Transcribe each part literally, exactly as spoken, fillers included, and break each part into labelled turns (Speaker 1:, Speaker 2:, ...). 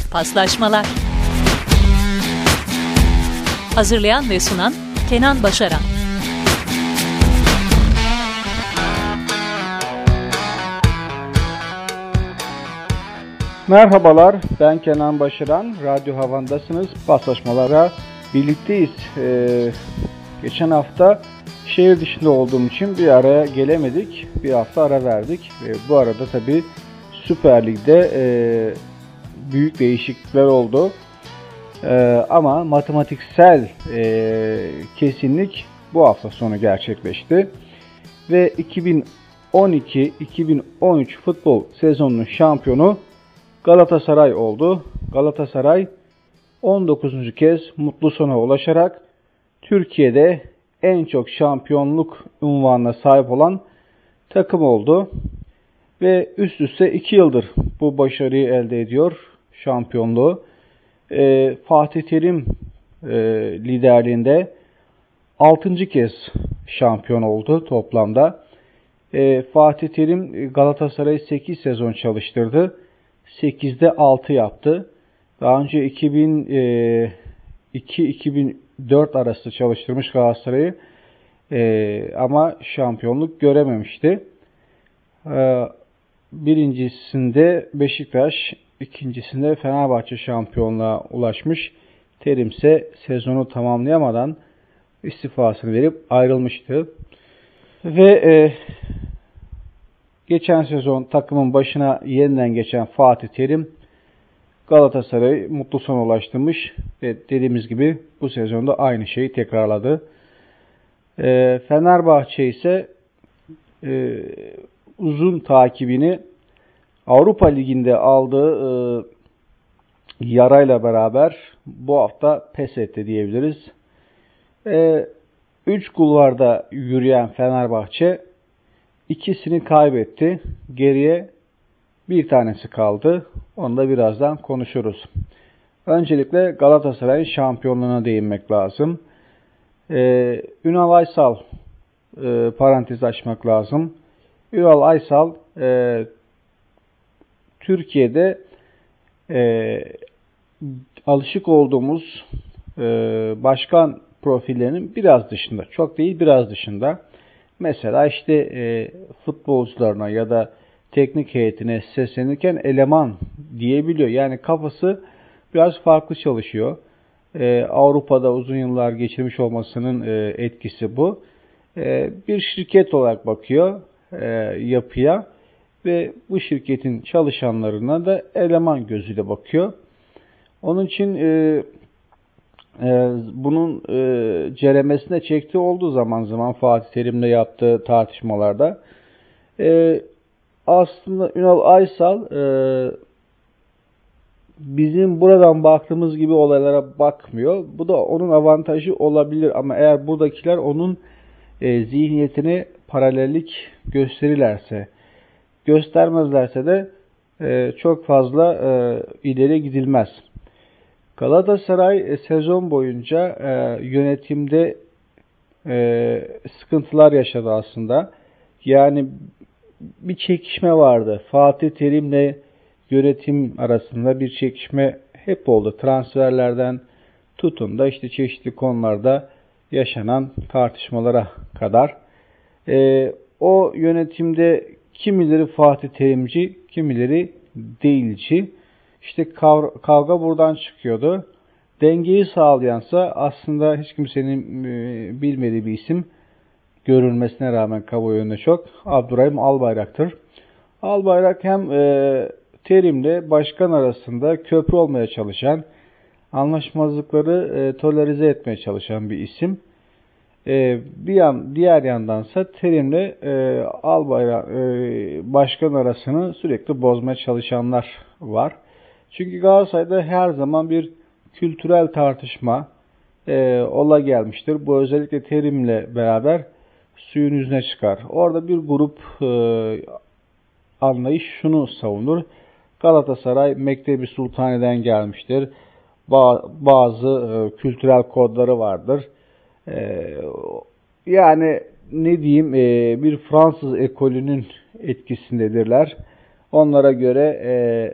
Speaker 1: Paslaşmalar. Hazırlayan ve sunan Kenan Başaran.
Speaker 2: Merhabalar, ben Kenan Başaran. Radyo Havan'dasınız. Paslaşmalara birlikteyiz. Ee, geçen hafta şehir dışında olduğum için bir araya gelemedik. Bir hafta ara verdik. Ee, bu arada tabii Süper Lig'de e, büyük değişiklikler oldu. Ee, ama matematiksel e, kesinlik bu hafta sonu gerçekleşti. Ve iki bin on iki iki bin on üç futbol sezonunun şampiyonu Galatasaray oldu. Galatasaray on dokuzuncu kez mutlu sona ulaşarak Türkiye'de en çok şampiyonluk unvanına sahip olan takım oldu. Ve üst üste iki yıldır bu başarıyı elde ediyor, şampiyonluğu. Ee, Fatih Terim e, liderliğinde altıncı kez şampiyon oldu toplamda. Ee, Fatih Terim Galatasaray'ı sekiz sezon çalıştırdı. sekizde altı yaptı. Daha önce iki bin iki iki bin dört arası çalıştırmış Galatasaray'ı ee, ama şampiyonluk görememişti. Ee, birincisinde Beşiktaş, ikincisinde Fenerbahçe şampiyonluğa ulaşmış. Terim ise sezonu tamamlayamadan istifasını verip ayrılmıştı. Ve e, geçen sezon takımın başına yeniden geçen Fatih Terim Galatasaray'ı mutlu sona ulaştırmış ve dediğimiz gibi bu sezonda aynı şeyi tekrarladı. E, Fenerbahçe ise e, uzun takibini Avrupa Ligi'nde aldığı e, yarayla beraber bu hafta pes etti diyebiliriz. E, üç kulvarda yürüyen Fenerbahçe ikisini kaybetti. Geriye bir tanesi kaldı. Onu da birazdan konuşuruz. Öncelikle Galatasaray'ın şampiyonluğuna değinmek lazım. Ee, Ünal Aysal e, parantez açmak lazım. Ünal Aysal e, Türkiye'de e, alışık olduğumuz e, başkan profillerinin biraz dışında. Çok değil, biraz dışında. Mesela işte e, futbolcularına ya da teknik heyetine seslenirken eleman diyebiliyor. Yani kafası biraz farklı çalışıyor. E, Avrupa'da uzun yıllar geçirmiş olmasının e, etkisi bu. E, bir şirket olarak bakıyor e, yapıya ve bu şirketin çalışanlarına da eleman gözüyle bakıyor. Onun için e, Ee, bunun e, ceremesine çektiği olduğu zaman zaman Fatih Terim'le yaptığı tartışmalarda e, aslında Ünal Aysal e, bizim buradan baktığımız gibi olaylara bakmıyor. Bu da onun avantajı olabilir ama eğer buradakiler onun e, zihniyetine paralellik gösterirlerse, göstermezlerse de e, çok fazla e, ileri gidilmez. Galatasaray sezon boyunca e, yönetimde e, sıkıntılar yaşadı aslında. Yani bir çekişme vardı. Fatih Terim'le yönetim arasında bir çekişme hep oldu. Transferlerden tutun da işte çeşitli konularda yaşanan tartışmalara kadar. E, o yönetimde kimileri Fatih Terimci, kimileri değilci. İşte kavga buradan çıkıyordu. Dengeyi sağlayansa aslında hiç kimsenin bilmediği bir isim, görülmesine rağmen kamuoyunda çok, Abdurrahim Albayrak'tır. Albayrak hem e, Terim'le başkan arasında köprü olmaya çalışan, anlaşmazlıkları e, tolerize etmeye çalışan bir isim. E, bir yan, diğer yandansa Terim'le e, Albayrak e, başkan arasını sürekli bozmaya çalışanlar var. Çünkü Galatasaray'da her zaman bir kültürel tartışma e, ola gelmiştir. Bu özellikle Terim'le beraber suyun yüzüne çıkar. Orada bir grup e, anlayış şunu savunur. Galatasaray Mektebi Sultani'den gelmiştir. Ba- bazı e, kültürel kodları vardır. E, yani ne diyeyim e, bir Fransız ekolünün etkisindedirler. Onlara göre e,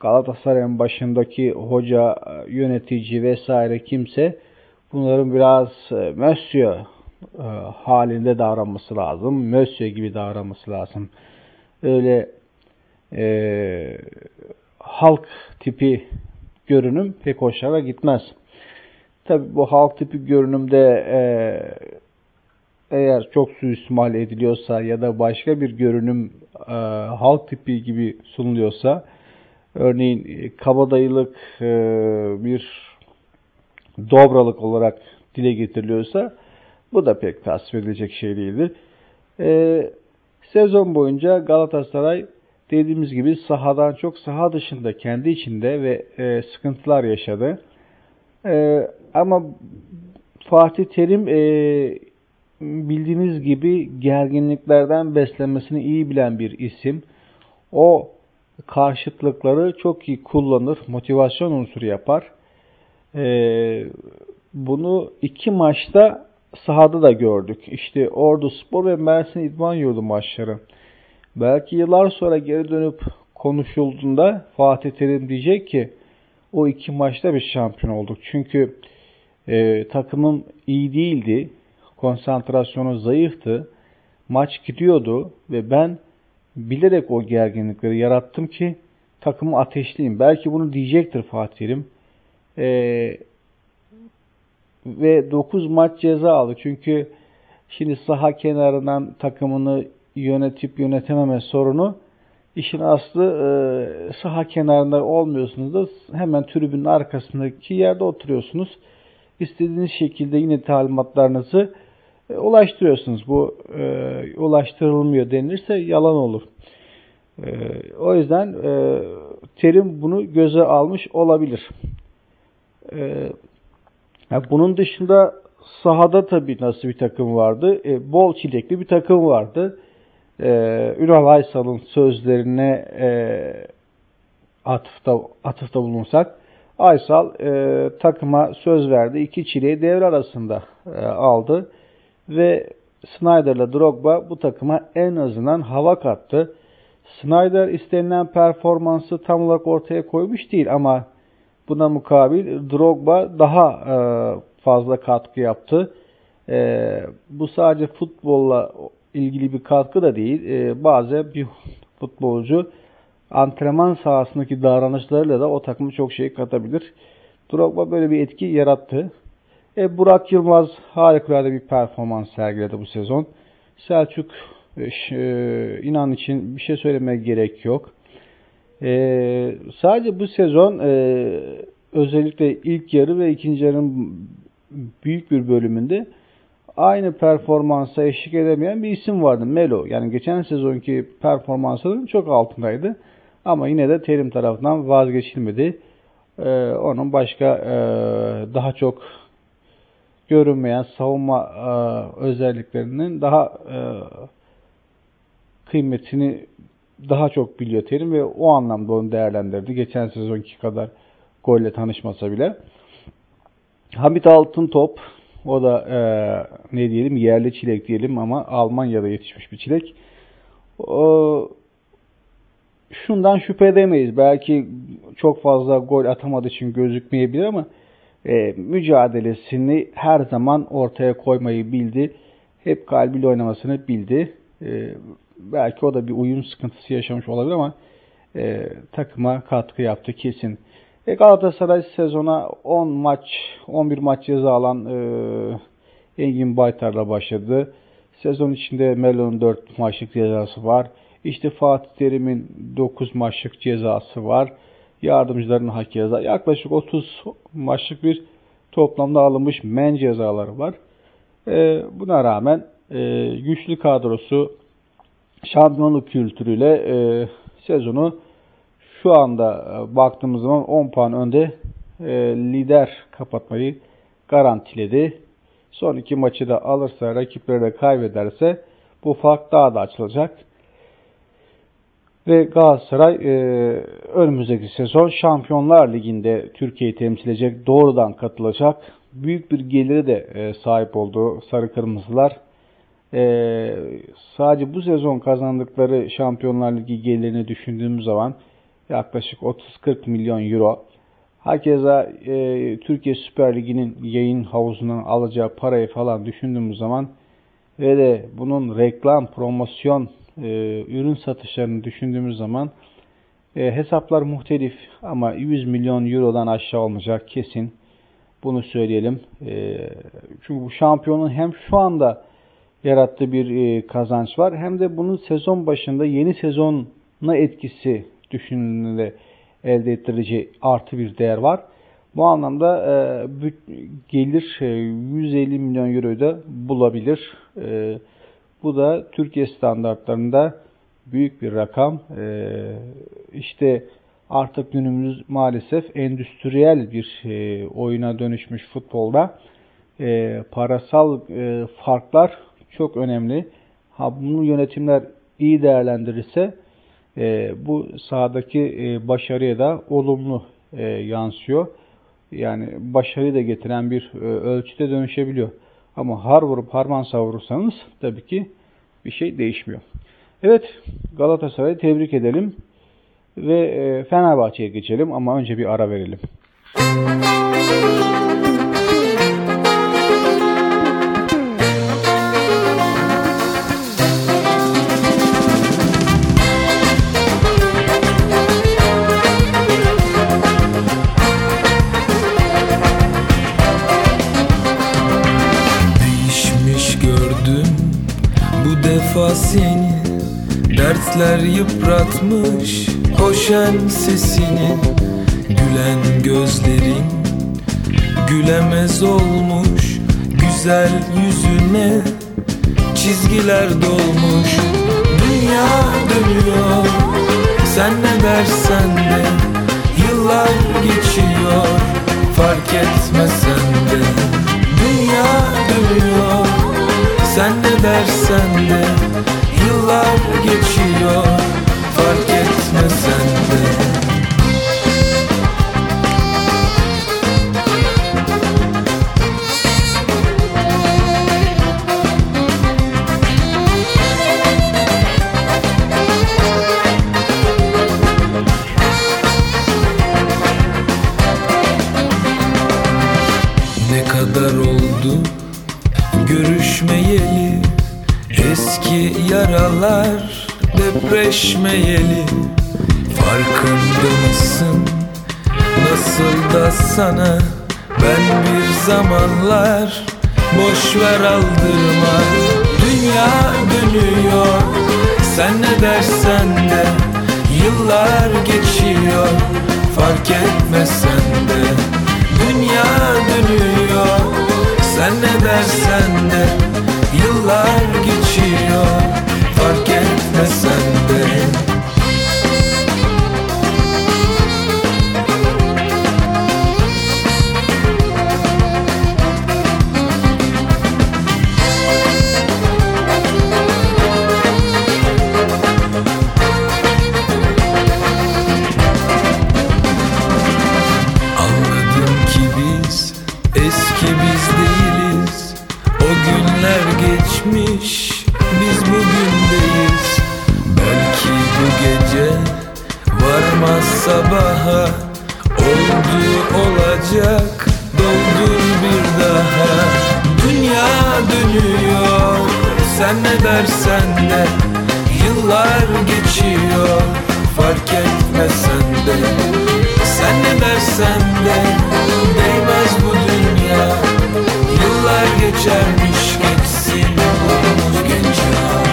Speaker 2: Galatasaray'ın başındaki hoca, yönetici vesaire kimse bunların biraz e, Monsieur e, halinde davranması lazım. Monsieur gibi davranması lazım. Öyle e, halk tipi görünüm pek hoşlara gitmez. Tabi bu halk tipi görünümde e, eğer çok suistimal ediliyorsa ya da başka bir görünüm e, halk tipi gibi sunuluyorsa, örneğin e, kabadayılık e, bir dobralık olarak dile getiriliyorsa, bu da pek tasvip edilecek şey değildir. E, sezon boyunca Galatasaray dediğimiz gibi sahadan çok saha dışında kendi içinde ve e, sıkıntılar yaşadı. E, ama Fatih Terim e, bildiğiniz gibi gerginliklerden beslenmesini iyi bilen bir isim. O karşıtlıkları çok iyi kullanır, motivasyon unsuru yapar. Ee, bunu iki maçta sahada da gördük. İşte Orduspor ve Mersin İdman Yurdu maçları. Belki yıllar sonra geri dönüp konuşulduğunda Fatih Terim diyecek ki o iki maçta bir şampiyon olduk. Çünkü e, takımım iyi değildi. Konsantrasyonu zayıftı. Maç gidiyordu ve ben bilerek o gerginlikleri yarattım ki takımı ateşleyeyim. Belki bunu diyecektir Fatih Terim. Ee, ve dokuz maç ceza aldı. Çünkü şimdi saha kenarından takımını yönetip yönetememe sorunu, işin aslı e, saha kenarında olmuyorsunuz da hemen tribünün arkasındaki yerde oturuyorsunuz. İstediğiniz şekilde yine talimatlarınızı e, ulaştırıyorsunuz. Bu e, ulaştırılmıyor denilirse yalan olur. E, o yüzden e, Terim bunu göze almış olabilir. E, bunun dışında sahada tabii nasıl bir takım vardı? E, bol çilekli bir takım vardı. E, Ünal Aysal'ın sözlerine e, atıfta, atıfta bulunsak, Aysal e, takıma söz verdi. İki çileği devre arasında e, aldı. Ve Snyder'la Drogba bu takıma en azından hava kattı. Snyder istenilen performansı tam olarak ortaya koymuş değil ama buna mukabil Drogba daha e, fazla katkı yaptı. E, bu sadece futbolla ilgili bir katkı da değil. E, bazen bir futbolcu antrenman sahasındaki davranışlarıyla da o takımı çok şey katabilir. Drogba böyle bir etki yarattı. E, Burak Yılmaz harikulade bir performans sergiledi bu sezon. Selçuk e, İnan için bir şey söylemeye gerek yok. E, sadece bu sezon e, özellikle ilk yarı ve ikinci yarının büyük bir bölümünde aynı performansa eşlik edemeyen bir isim vardı. Melo. Yani geçen sezonki performansının çok altındaydı. Ama yine de Terim tarafından vazgeçilmedi. E, onun başka e, daha çok görünmeyen savunma e, özelliklerinin daha e, kıymetini daha çok biliyor Terim ve o anlamda onu değerlendirdi. Geçen sezonki kadar golle tanışmasa bile. Hamit Altıntop, o da e, ne diyelim, yerli çilek diyelim ama Almanya'da yetişmiş bir çilek. O, şundan şüphe edemeyiz. Belki çok fazla gol atamadığı için gözükmeyebilir ama e, mücadelesini her zaman ortaya koymayı bildi. Hep kalbiyle oynamasını bildi. E, belki o da bir uyum sıkıntısı yaşamış olabilir ama e, takıma katkı yaptı kesin. E, Galatasaray sezona on maç, on bir maç ceza alan e, Engin Baytar'la başladı. Sezon içinde Melo'nun dört maçlık cezası var. İşte Fatih Terim'in dokuz maçlık cezası var. Yardımcıların hak ceza. Yaklaşık otuz maçlık bir toplamda alınmış men cezaları var. E, buna rağmen e, güçlü kadrosu, şampiyonluk kültürüyle e, sezonu şu anda e, baktığımız zaman on puan önde e, lider kapatmayı garantiledi. Son iki maçı da alırsa, rakipleri de kaybederse bu fark daha da açılacak. Ve Galatasaray e, önümüzdeki sezon Şampiyonlar Ligi'nde Türkiye'yi temsil edecek, doğrudan katılacak. Büyük bir geliri de e, sahip olduğu Sarı Kırmızılar. E, sadece bu sezon kazandıkları Şampiyonlar Ligi gelirini düşündüğümüz zaman yaklaşık otuz kırk milyon euro. Hakeza e, Türkiye Süper Ligi'nin yayın havuzundan alacağı parayı falan düşündüğümüz zaman ve de bunun reklam, promosyon, e, ürün satışlarını düşündüğümüz zaman e, hesaplar muhtelif ama yüz milyon eurodan aşağı olmayacak kesin. Bunu söyleyelim. E, çünkü bu şampiyonun hem şu anda yarattığı bir e, kazanç var hem de bunun sezon başında yeni sezona etkisi düşünüldüğünde elde ettireceği artı bir değer var. Bu anlamda e, gelir e, yüz elli milyon euroyu da bulabilir. E, bu da Türkiye standartlarında büyük bir rakam. E, işte artık günümüz maalesef endüstriyel bir e, oyuna dönüşmüş futbolda e, parasal e, farklar çok önemli. Ha, bunu yönetimler iyi değerlendirirse e, bu sahadaki e, başarıya da olumlu e, yansıyor. Yani başarıyı da getiren bir e, ölçüde dönüşebiliyor. Ama har vurup harman savurursanız tabii ki bir şey değişmiyor. Evet, Galatasaray'ı tebrik edelim ve e, Fenerbahçe'ye geçelim ama önce bir ara verelim.
Speaker 3: Seni dertler yıpratmış, hoşen sesini, gülen gözlerin gülemez olmuş, güzel yüzüne çizgiler dolmuş. Dünya dönüyor, sen ne dersen de, yıllar geçiyor, fark etmesen de. Dünya dönüyor, sen ne dersen de, yıllar geçiyor, fark etmesen de. Ne kadar oldu görüşmeyeli, eski yaralar depreşmeyeli. Farkında mısın nasıl da sana ben bir zamanlar boşver aldırma. Dünya dönüyor, sen ne dersen de, yıllar geçiyor, fark etmesen de. Dünya dönüyor, sen ne dersen de, yıllar geçiyor, fark etmesen de. Anladım ki biz eski biz değiliz. O günler geçmiş, biz bugündeyiz. Belki bu gece varmaz sabaha, oldu olacak, doldur bir daha. Dünya dönüyor, sen ne dersen de, yıllar geçiyor, fark etmesen de. Sen ne dersen de, değmez bu dünya. Yıllar geçermiş, geçsin olumuz genç ya.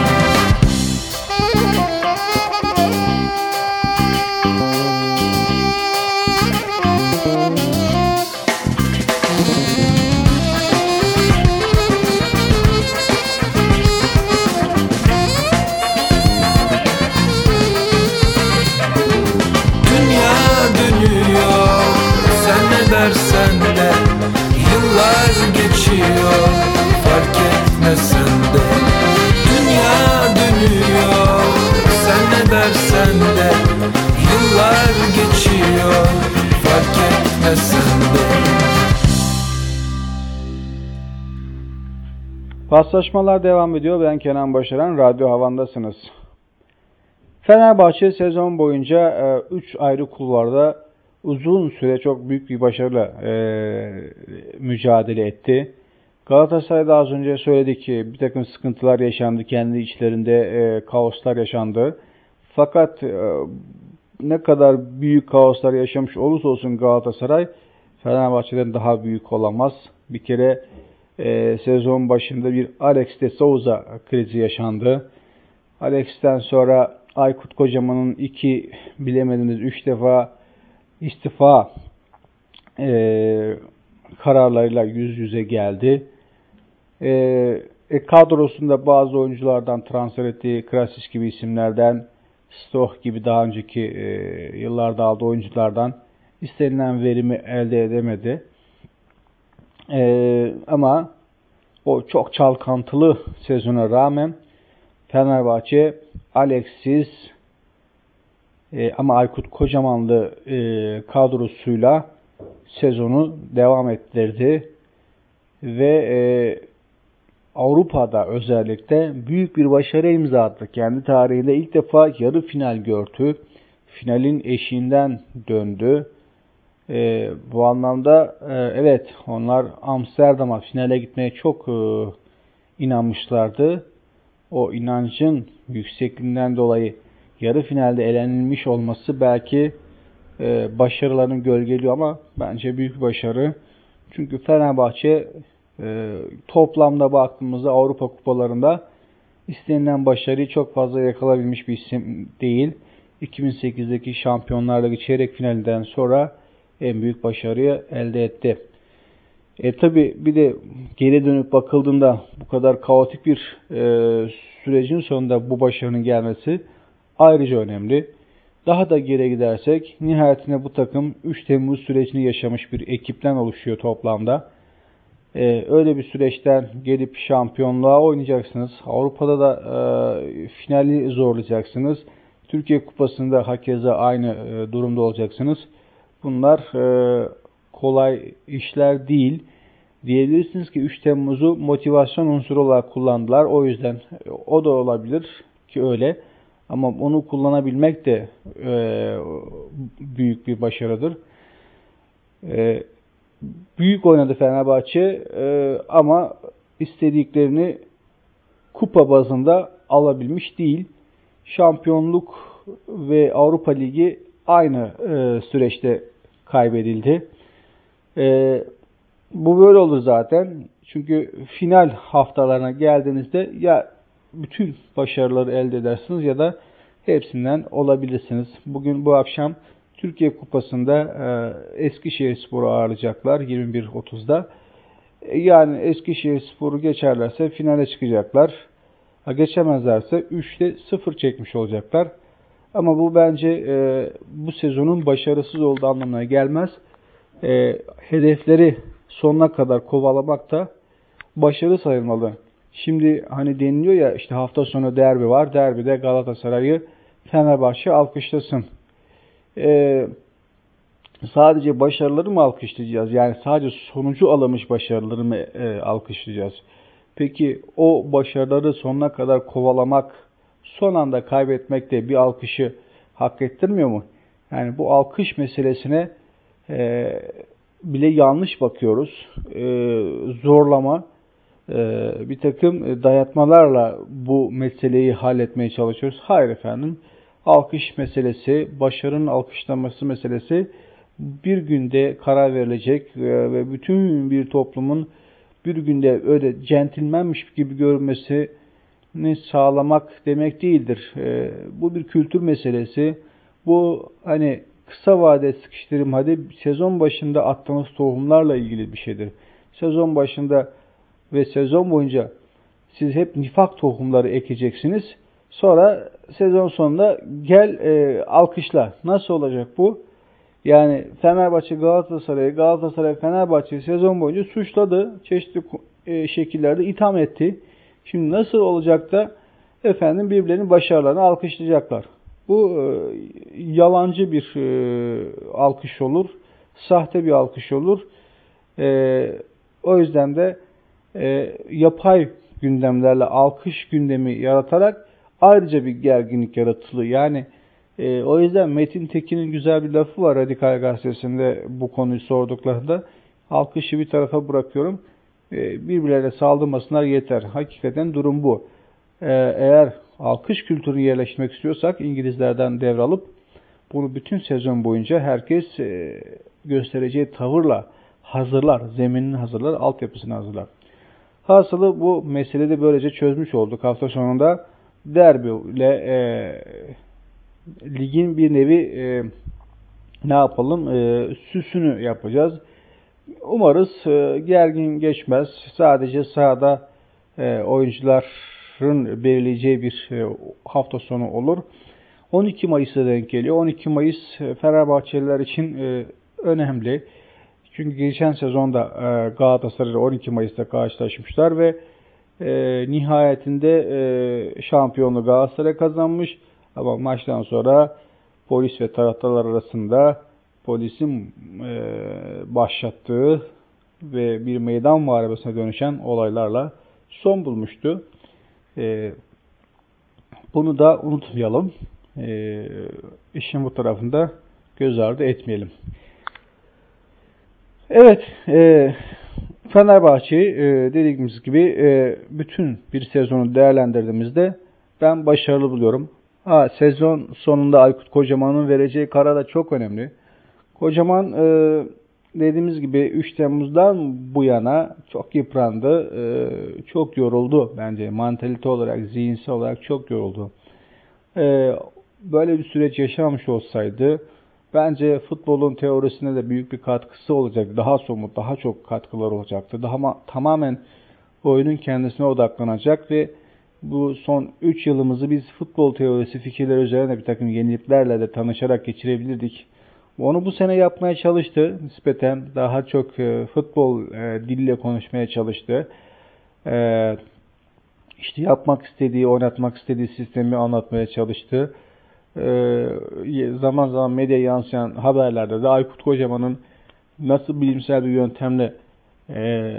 Speaker 3: Dünya dönüyor, sen ne dersen de, yıllar geçiyor, fark etmesen de. Dünya dönüyor, sen ne dersen de, yıllar geçiyor, fark etmesen de.
Speaker 2: Paslaşmalar devam ediyor. Ben Kenan Başaran. Radyo Havan'dasınız. Fenerbahçe sezon boyunca üç e, ayrı kulvarda uzun süre çok büyük bir başarıyla e, mücadele etti. Galatasaray'da az önce söyledik ki bir takım sıkıntılar yaşandı, kendi içlerinde e, kaoslar yaşandı. Fakat e, ne kadar büyük kaoslar yaşamış olursa olsun Galatasaray Fenerbahçe'den daha büyük olamaz. Bir kere e, sezon başında bir Alex de Souza krizi yaşandı. Alex'ten sonra Aykut Kocaman'ın iki bilemediniz üç defa istifa e, kararlarıyla yüz yüze geldi. E, e, kadrosunda bazı oyunculardan transfer ettiği Krasis gibi isimlerden, Stoh gibi daha önceki e, yıllarda aldığı oyunculardan istenilen verimi elde edemedi. E, ama o çok çalkantılı sezona rağmen Fenerbahçe Alex'siz e, ama Aykut Kocamanlı e, kadrosuyla sezonu devam ettirdi ve e, Avrupa'da özellikle büyük bir başarı imza attı. Kendi tarihinde ilk defa yarı final gördü. Finalin eşiğinden döndü. E, bu anlamda e, evet onlar Amsterdam'a finale gitmeye çok e, inanmışlardı. O inancın yüksekliğinden dolayı yarı finalde elenilmiş olması belki e, başarılarını gölgeliyor ama bence büyük bir başarı. Çünkü Fenerbahçe e, toplamda baktığımızda Avrupa kupalarında istenilen başarıyı çok fazla yakalayabilmiş bir isim değil. iki bin sekizdeki Şampiyonlar Ligi çeyrek finalinden sonra en büyük başarıyı elde etti. E tabi bir de geri dönüp bakıldığında bu kadar kaotik bir e, sürecin sonunda bu başarının gelmesi ayrıca önemli. Daha da geri gidersek nihayetinde bu takım üç Temmuz sürecini yaşamış bir ekipten oluşuyor toplamda. E, öyle bir süreçten gelip şampiyonluğa oynayacaksınız. Avrupa'da da e, finali zorlayacaksınız. Türkiye Kupası'nda hakeza aynı e, durumda olacaksınız. Bunlar e, kolay işler değil. Diyebilirsiniz ki üç Temmuz'u motivasyon unsuru olarak kullandılar. O yüzden o da olabilir ki öyle. Ama onu kullanabilmek de e, büyük bir başarıdır. E, büyük oynadı Fenerbahçe e, ama istediklerini kupa bazında alabilmiş değil. Şampiyonluk ve Avrupa Ligi aynı e, süreçte kaybedildi. E, bu böyle olur zaten. Çünkü final haftalarına geldiğinizde ya bütün başarıları elde edersiniz ya da hepsinden olabilirsiniz. Bugün bu akşam Türkiye Kupası'nda e, Eskişehirspor'u ağırlayacaklar yirmi bir otuzda. E, yani Eskişehirspor'u geçerlerse finale çıkacaklar. Ha, geçemezlerse üçte sıfır çekmiş olacaklar. Ama bu bence e, bu sezonun başarısız olduğu anlamına gelmez. E, hedefleri sonuna kadar kovalamak da başarı sayılmalı. Şimdi hani deniliyor ya işte hafta sonu derbi var. Derbide Galatasaray'ı Fenerbahçe alkışlasın. Ee, sadece başarıları mı alkışlayacağız? Yani sadece sonucu alamış başarıları mı e, alkışlayacağız? Peki o başarıları sonuna kadar kovalamak, son anda kaybetmek de bir alkışı hak ettirmiyor mu? Yani bu alkış meselesine e, bile yanlış bakıyoruz. E, zorlama, e, bir takım dayatmalarla bu meseleyi halletmeye çalışıyoruz. Hayır efendim, alkış meselesi, başarının alkışlanması meselesi bir günde karar verilecek e, ve bütün bir toplumun bir günde öyle centilmenmiş gibi görünmesini sağlamak demek değildir. E, bu bir kültür meselesi. Bu hani kısa vade sıkıştırayım hadi sezon başında attığınız tohumlarla ilgili bir şeydir. Sezon başında ve sezon boyunca siz hep nifak tohumları ekeceksiniz. Sonra sezon sonunda gel e, alkışla. Nasıl olacak bu? Yani Fenerbahçe Galatasaray'ı, Galatasaray Fenerbahçe'yi sezon boyunca suçladı. Çeşitli e, şekillerde itham etti. Şimdi nasıl olacak da efendim birbirlerinin başarılarını alkışlayacaklar? Bu e, yalancı bir e, alkış olur. Sahte bir alkış olur. E, o yüzden de e, yapay gündemlerle alkış gündemi yaratarak ayrıca bir gerginlik yaratılıyor. Yani e, o yüzden Metin Tekin'in güzel bir lafı var Radikal Gazetesi'nde bu konuyu sorduklarında. Alkışı bir tarafa bırakıyorum. E, birbirlerine saldırmasınlar yeter. Hakikaten durum bu. E, eğer alkış kültürünü yerleştirmek istiyorsak İngilizlerden devralıp bunu bütün sezon boyunca herkes e, göstereceği tavırla hazırlar. Zeminini hazırlar, altyapısını hazırlar. Hasılı bu meseleyi de böylece çözmüş olduk. Hafta sonunda derbi ile e, ligin bir nevi e, ne yapalım e, süsünü yapacağız. Umarız e, gergin geçmez. Sadece sahada e, oyuncuların belirleyeceği bir e, hafta sonu olur. on iki Mayıs'a denk geliyor. on iki Mayıs Fenerbahçeliler için e, önemli. Çünkü geçen sezonda e, Galatasaray on iki Mayıs'ta karşılaşmışlar ve e, nihayetinde e, şampiyonluğu Galatasaray kazanmış. Ama maçtan sonra polis ve taraftarlar arasında polisin e, başlattığı ve bir meydan muharebesine dönüşen olaylarla son bulmuştu. E, bunu da unutmayalım. E, işin bu tarafında göz ardı etmeyelim. Evet, e, Fenerbahçe'yi e, dediğimiz gibi e, bütün bir sezonu değerlendirdiğimizde ben başarılı buluyorum. Ha, sezon sonunda Aykut Kocaman'ın vereceği karar da çok önemli. Kocaman e, dediğimiz gibi üç Temmuz'dan bu yana çok yıprandı, e, çok yoruldu bence. Mantalite olarak, zihinsel olarak çok yoruldu. E, böyle bir süreç yaşamamış olsaydı bence futbolun teorisine de büyük bir katkısı olacaktı. Daha somut, daha çok katkılar olacaktı. Daha tamamen oyunun kendisine odaklanacak ve bu son üç yılımızı biz futbol teorisi fikirleri üzerine bir takım yeniliklerle de tanışarak geçirebilirdik. Onu bu sene yapmaya çalıştı. Nispeten daha çok e, futbol e, diliyle konuşmaya çalıştı. E, işte yapmak istediği, oynatmak istediği sistemi anlatmaya çalıştı. E, zaman zaman medyaya yansıyan haberlerde de Aykut Kocaman'ın nasıl bilimsel bir yöntemle e,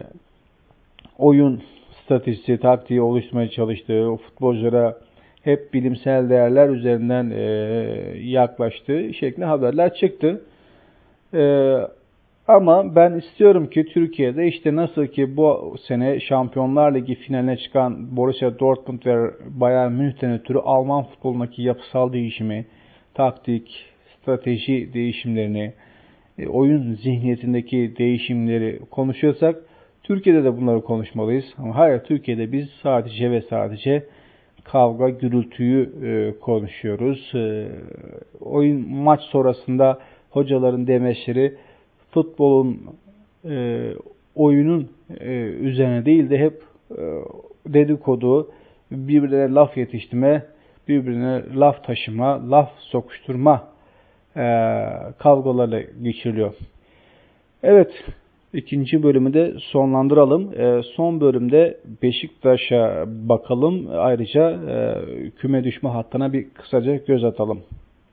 Speaker 2: oyun stratejisi, taktiği oluşturmaya çalıştığı, o futbolculara hep bilimsel değerler üzerinden e, yaklaştığı şeklinde haberler çıktı. E, ama ben istiyorum ki Türkiye'de işte nasıl ki bu sene Şampiyonlar Ligi finaline çıkan Borussia Dortmund ve Bayern Münih'ten ötürü Alman futbolundaki yapısal değişimi, taktik, strateji değişimlerini, e, oyun zihniyetindeki değişimleri konuşuyorsak Türkiye'de de bunları konuşmalıyız. Ama hayır, Türkiye'de biz sadece ve sadece kavga, gürültüyü e, konuşuyoruz. E, oyun maç sonrasında hocaların demeçleri futbolun, e, oyunun e, üzerine değil de hep e, dedikodu, birbirine laf yetiştirme, birbirine laf taşıma, laf sokuşturma e, kavgalarla geçiriliyor. Evet, ikinci bölümü de sonlandıralım. E, son bölümde Beşiktaş'a bakalım. Ayrıca e, küme düşme hattına bir kısaca göz atalım.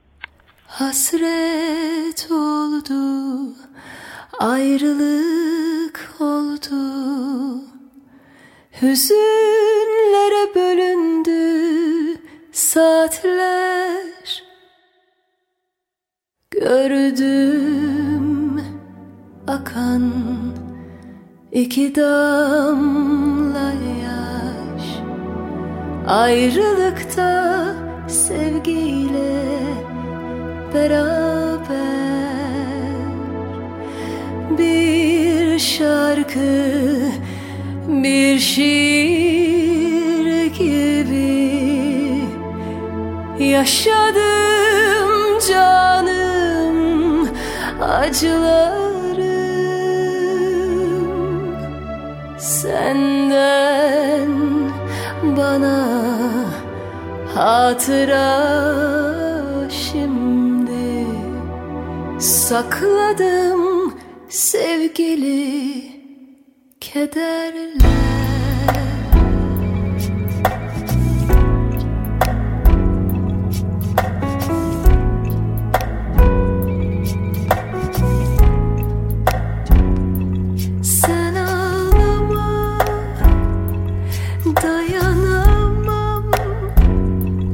Speaker 4: Hasret oldu, ayrılık oldu, hüzünlere bölündü saatler. Gördüm akan iki damla yaş, ayrılıkta sevgiyle beraber. Bir şarkı, bir şiir gibi yaşadım canım acılarım. Senden bana hatıra şimdi sakladım sevgili kederler. Sen ağlama, dayanamam,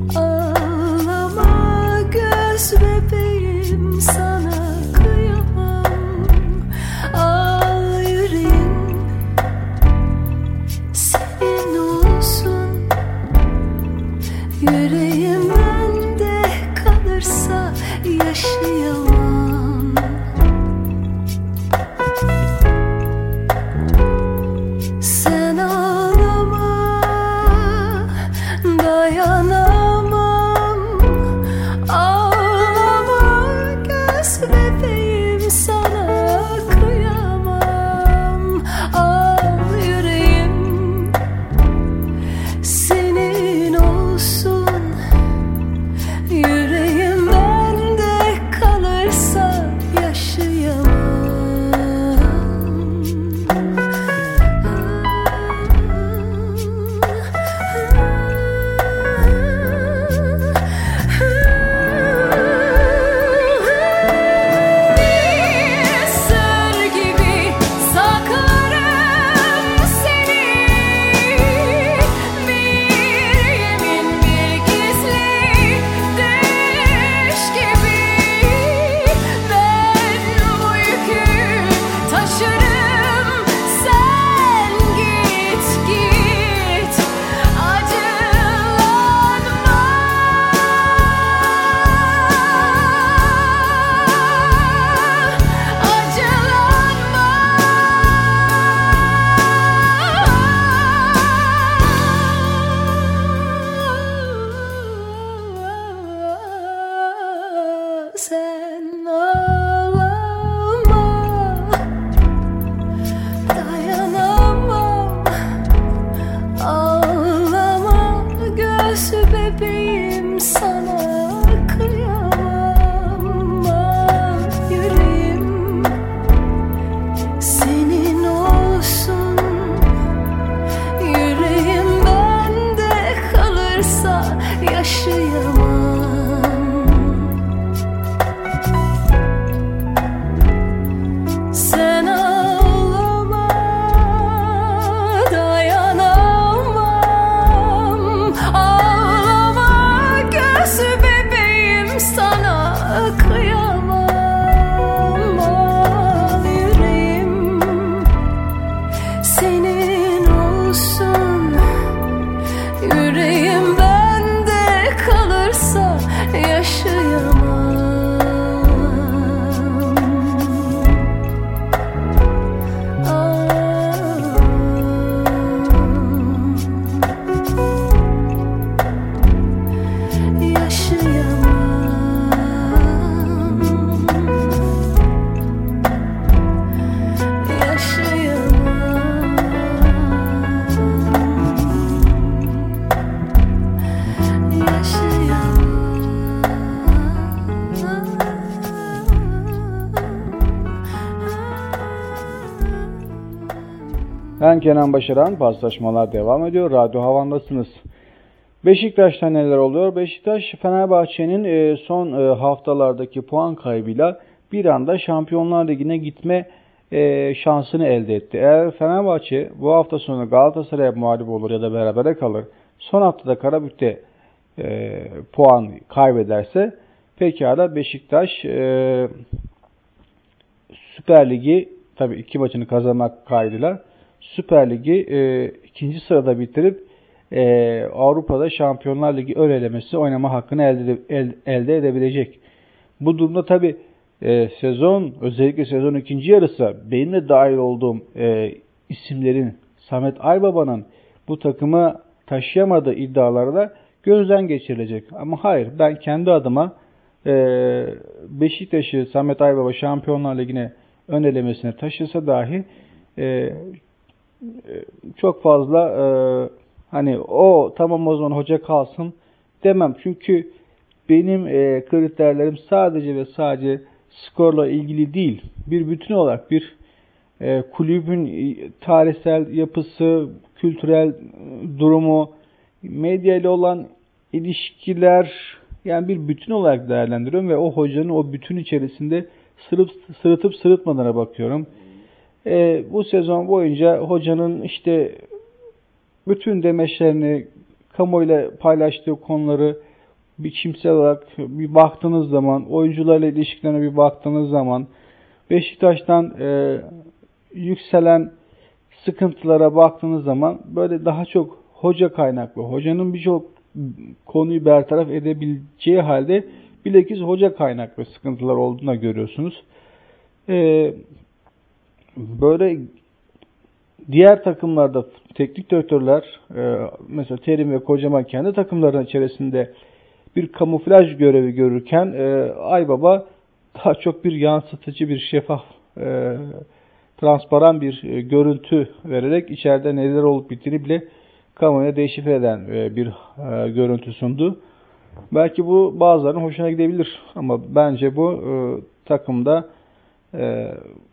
Speaker 4: göz bebeğim sana kıyamam. Al yüreğim senin olsun. Yüreğim bende kalırsa yaşayamam. Sır gibi saklarım seni. Bir yemin bir gizli düş gibi. Ben bu yükü taşırım. Sen git git acılanma. Acılanma. Sen ağlama. Dayanamam. Ağlama göz bebeğim sana kıyamam. Ah, yüreğim senin olsun. Yüreğim bende kalırsa yaşayamam. Sen ağlama, dayanamam. Ağlama göz bebeğim sana kıyamam. Al yüreğim senin olsun. Yüreğim bende kalırsa yaşayamam.
Speaker 2: Ben Kenan Başaran, paslaşmalar devam ediyor. Radyo Havan'dasınız. Beşiktaş'ta neler oluyor? Beşiktaş, Fenerbahçe'nin son haftalardaki puan kaybıyla bir anda Şampiyonlar Ligi'ne gitme şansını elde etti. Eğer Fenerbahçe bu hafta sonu Galatasaray'a mağlup olur ya da berabere kalır, son haftada Karabük'te e, puan kaybederse pekala Beşiktaş e, Süper Ligi, tabii iki maçını kazanmak kaydıyla Süper Ligi e, ikinci sırada bitirip e, Avrupa'da Şampiyonlar Ligi ön elemesi oynama hakkını elde, el, elde edebilecek. Bu durumda tabii e, sezon, özellikle sezon ikinci yarısı benim de dahil olduğum e, isimlerin, Samet Aybaba'nın bu takımı taşıyamadığı iddiaları da gözden geçirilecek. Ama hayır, ben kendi adıma e, Beşiktaş'ı Samet Aybaba Şampiyonlar Ligi'ne ön elemesine taşısa dahi e, çok fazla e, hani o tamam o zaman hoca kalsın demem. Çünkü benim e, kriterlerim sadece ve sadece skorla ilgili değil. Bir bütün olarak bir e, kulübün tarihsel yapısı, kültürel durumu, medya ile olan ilişkiler, yani bir bütün olarak değerlendiriyorum ve o hocanın o bütün içerisinde sırıp, sırıtıp sırıtmadığına bakıyorum. E, bu sezon boyunca hocanın işte bütün demeçlerini, kamuoyuyla paylaştığı konuları biçimsel olarak bir baktığınız zaman, oyuncularla ilişkilerine bir baktığınız zaman, Beşiktaş'tan e, yükselen sıkıntılara baktığınız zaman böyle daha çok hoca kaynaklı, hocanın birçok konuyu bertaraf edebileceği halde bilakis hoca kaynaklı sıkıntılar olduğunu görüyorsunuz. Ee, böyle diğer takımlarda teknik direktörler, e, mesela Terim ve Kocaman kendi takımlarının içerisinde bir kamuflaj görevi görürken e, Aybaba daha çok bir yansıtıcı, bir şeffaf, e, transparan bir e, görüntü vererek içeride neler olup bittiğini bile kamuoyuna deşifre eden e, bir e, görüntü sundu. Belki bu bazılarının hoşuna gidebilir ama bence bu e, takımda e,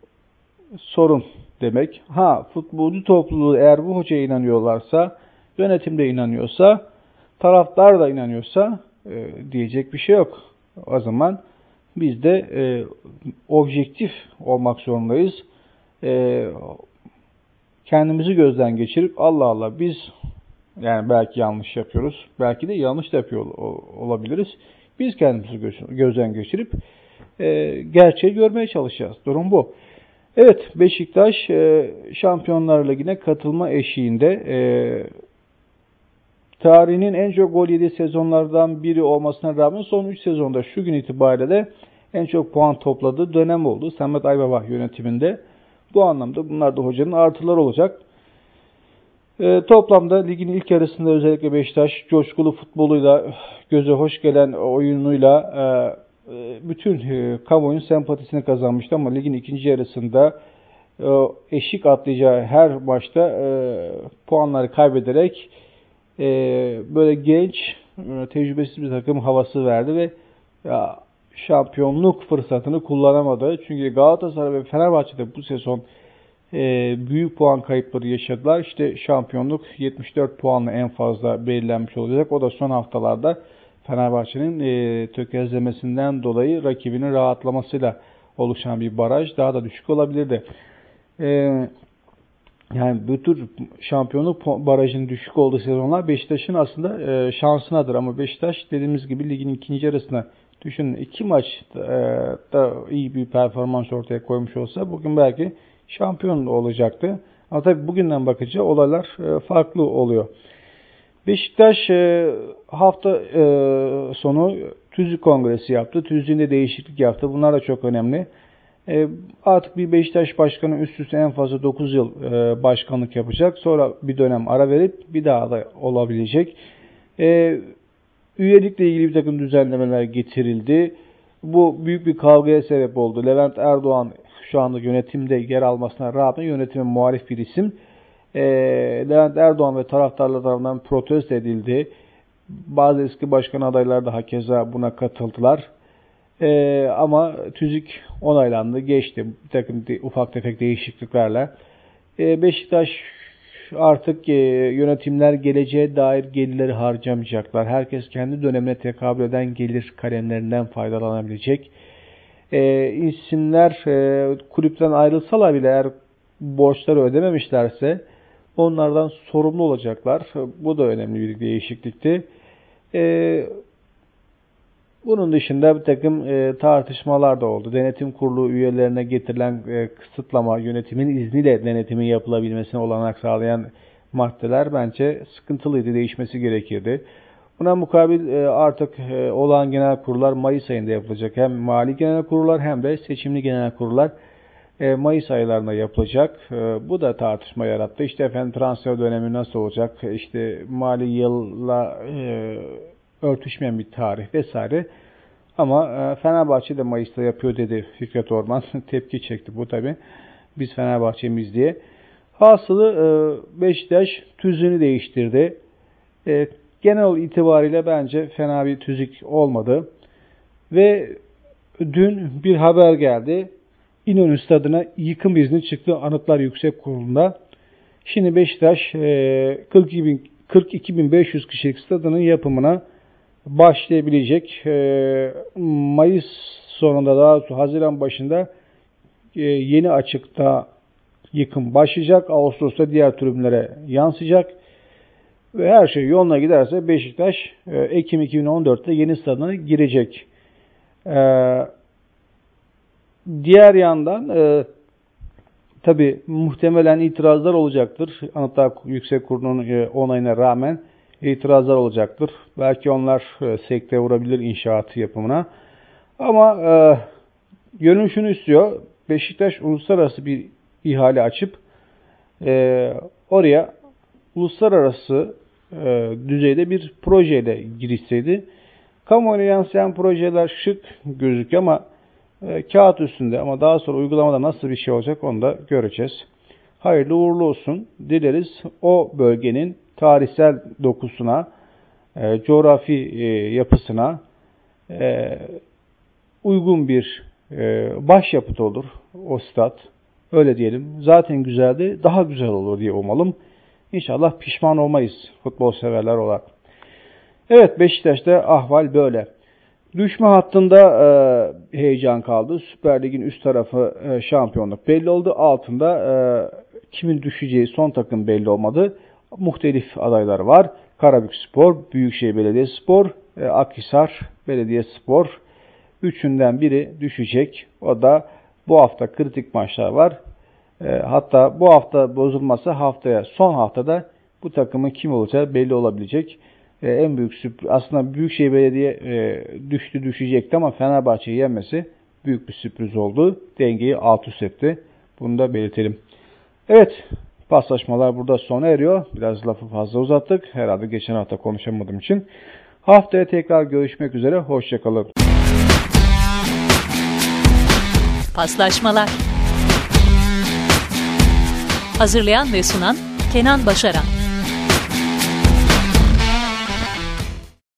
Speaker 2: sorun demek. Ha, futbolcu topluluğu eğer bu hocaya inanıyorlarsa, yönetim de inanıyorsa, taraftar da inanıyorsa e, diyecek bir şey yok. O zaman biz de e, objektif olmak zorundayız. E, kendimizi gözden geçirip Allah Allah biz yani belki yanlış yapıyoruz, belki de yanlış da yapıyor olabiliriz. Biz kendimizi gözden geçirip e, gerçeği görmeye çalışacağız. Durum bu. Evet, Beşiktaş e, Şampiyonlar Ligi'ne katılma eşiğinde. E, tarihinin en çok gol yediği sezonlardan biri olmasına rağmen son üç sezonda şu gün itibariyle de en çok puan topladığı dönem oldu. Samet Aybaba yönetiminde. Bu anlamda bunlar da hocanın artıları olacak. E, toplamda ligin ilk yarısında özellikle Beşiktaş coşkulu futboluyla, göze hoş gelen oyunuyla e, bütün e, kamuoyunun sempatisini kazanmıştı ama ligin ikinci yarısında e, eşik atlayacağı her maçta e, puanları kaybederek e, böyle genç, e, tecrübesiz bir takım havası verdi ve ya, şampiyonluk fırsatını kullanamadı. Çünkü Galatasaray ve Fenerbahçe'de bu sezon e, büyük puan kayıpları yaşadılar. İşte şampiyonluk yetmiş dört puanla en fazla belirlenmiş olacak. O da son haftalarda Fenerbahçe'nin e, tökezlemesinden dolayı rakibinin rahatlamasıyla oluşan bir baraj. Daha da düşük olabilirdi. E, yani bu tür şampiyonluk barajının düşük olduğu sezonlar Beşiktaş'ın aslında e, şansınadır. Ama Beşiktaş dediğimiz gibi ligin ikinci yarısına düşünün iki maçta iyi bir performans ortaya koymuş olsa bugün belki şampiyon olacaktı. Ama tabii bugünden bakınca olaylar farklı oluyor. Beşiktaş hafta sonu Tüzük Kongresi yaptı. Tüzük'ünde değişiklik yaptı. Bunlar da çok önemli. Artık bir Beşiktaş başkanı üst üste en fazla dokuz yıl başkanlık yapacak. Sonra bir dönem ara verip bir daha da olabilecek. Üyelikle ilgili bir takım düzenlemeler getirildi. Bu büyük bir kavgaya sebep oldu. Levent Erdoğan şu anda yönetimde yer almasına rağmen yönetime muhalif bir isim. E, Levent Erdoğan ve taraftarlar tarafından protesto edildi. Bazı eski başkan adayları da hakeza buna katıldılar. E, ama tüzük onaylandı, geçti. Bir takım ufak tefek değişikliklerle. E, Beşiktaş artık e, yönetimler geleceğe dair gelirleri harcamayacaklar. Herkes kendi dönemine tekabül eden gelir kalemlerinden faydalanabilecek. E, isimler e, kulüpten ayrılsalar bile eğer borçları ödememişlerse onlardan sorumlu olacaklar. Bu da önemli bir değişiklikti. E, bunun dışında bir takım e, tartışmalar da oldu. Denetim kurulu üyelerine getirilen e, kısıtlama, yönetimin izniyle denetimin yapılabilmesine olanak sağlayan maddeler bence sıkıntılıydı, değişmesi gerekirdi. Buna mukabil e, artık e, olağan genel kurullar Mayıs ayında yapılacak. Hem mali genel kurullar hem de seçimli genel kurullar e, Mayıs aylarında yapılacak. E, bu da tartışma yarattı. İşte efendim transfer dönemi nasıl olacak? İşte mali yılla e, örtüşmeyen bir tarih vesaire. Ama e, Fenerbahçe de Mayıs'ta yapıyor dedi Fikret Orman. Tepki çekti bu tabi. Biz Fenerbahçe'miz diye. Hasılı e, Beşiktaş tüzüğünü değiştirdi. E, genel itibariyle bence fena bir tüzük olmadı. Ve dün bir haber geldi. İnönü Stadı'na yıkım izni çıktı Anıtlar Yüksek Kurulu'nda. Şimdi Beşiktaş e, kırk iki bin beş yüz kişilik stadının yapımına başlayabilecek. E, Mayıs sonunda daha Haziran başında e, yeni açıkta yıkım başlayacak. Ağustos'ta diğer tribünlere yansıyacak. Ve her şey yoluna giderse Beşiktaş e, Ekim iki bin on dörtte yeni stadına girecek. E, diğer yandan e, tabi muhtemelen itirazlar olacaktır. Anıtlar Yüksek Kurulu'nun e, onayına rağmen itirazlar olacaktır. Belki onlar e, sekteye vurabilir inşaat yapımına. Ama e, gönül şunu istiyor. Beşiktaş uluslararası bir ihale açıp e, oraya uluslararası e, düzeyde bir projeyle girişseydi. Kamuoyuna yansıyan projeler şık gözüküyor ama e, kağıt üstünde ama daha sonra uygulamada nasıl bir şey olacak onu da göreceğiz. Hayırlı uğurlu olsun dileriz. O bölgenin tarihsel dokusuna, e, coğrafi e, yapısına e, uygun bir e, başyapıt olur o stat. Öyle diyelim. Zaten güzeldi, daha güzel olur diye umalım. İnşallah pişman olmayız futbol severler olarak. Evet, Beşiktaş'ta ahval böyle. Düşme hattında e, heyecan kaldı. Süper Lig'in üst tarafı e, şampiyonluk belli oldu. Altında e, kimin düşeceği son takım belli olmadı. Muhtelif adaylar var. Karabükspor, Büyükşehir Belediyespor, e, Akhisar Belediyespor. Üçünden biri düşecek. O da bu hafta kritik maçlar var. E, hatta bu hafta bozulmasa haftaya, son haftada bu takımın kim olacağı belli olabilecek. E, en büyük sürpriz, aslında Büyükşehir Belediye e, düştü düşecekti ama Fenerbahçe'yi yenmesi büyük bir sürpriz oldu. Dengeyi alt üst etti. Bunu da belirtelim. Evet, paslaşmalar burada sona eriyor. Biraz lafı fazla uzattık. Herhalde geçen hafta konuşamadığım için. Haftaya tekrar görüşmek üzere. Hoşçakalın.
Speaker 1: Paslaşmalar. Hazırlayan ve sunan Kenan Başaran.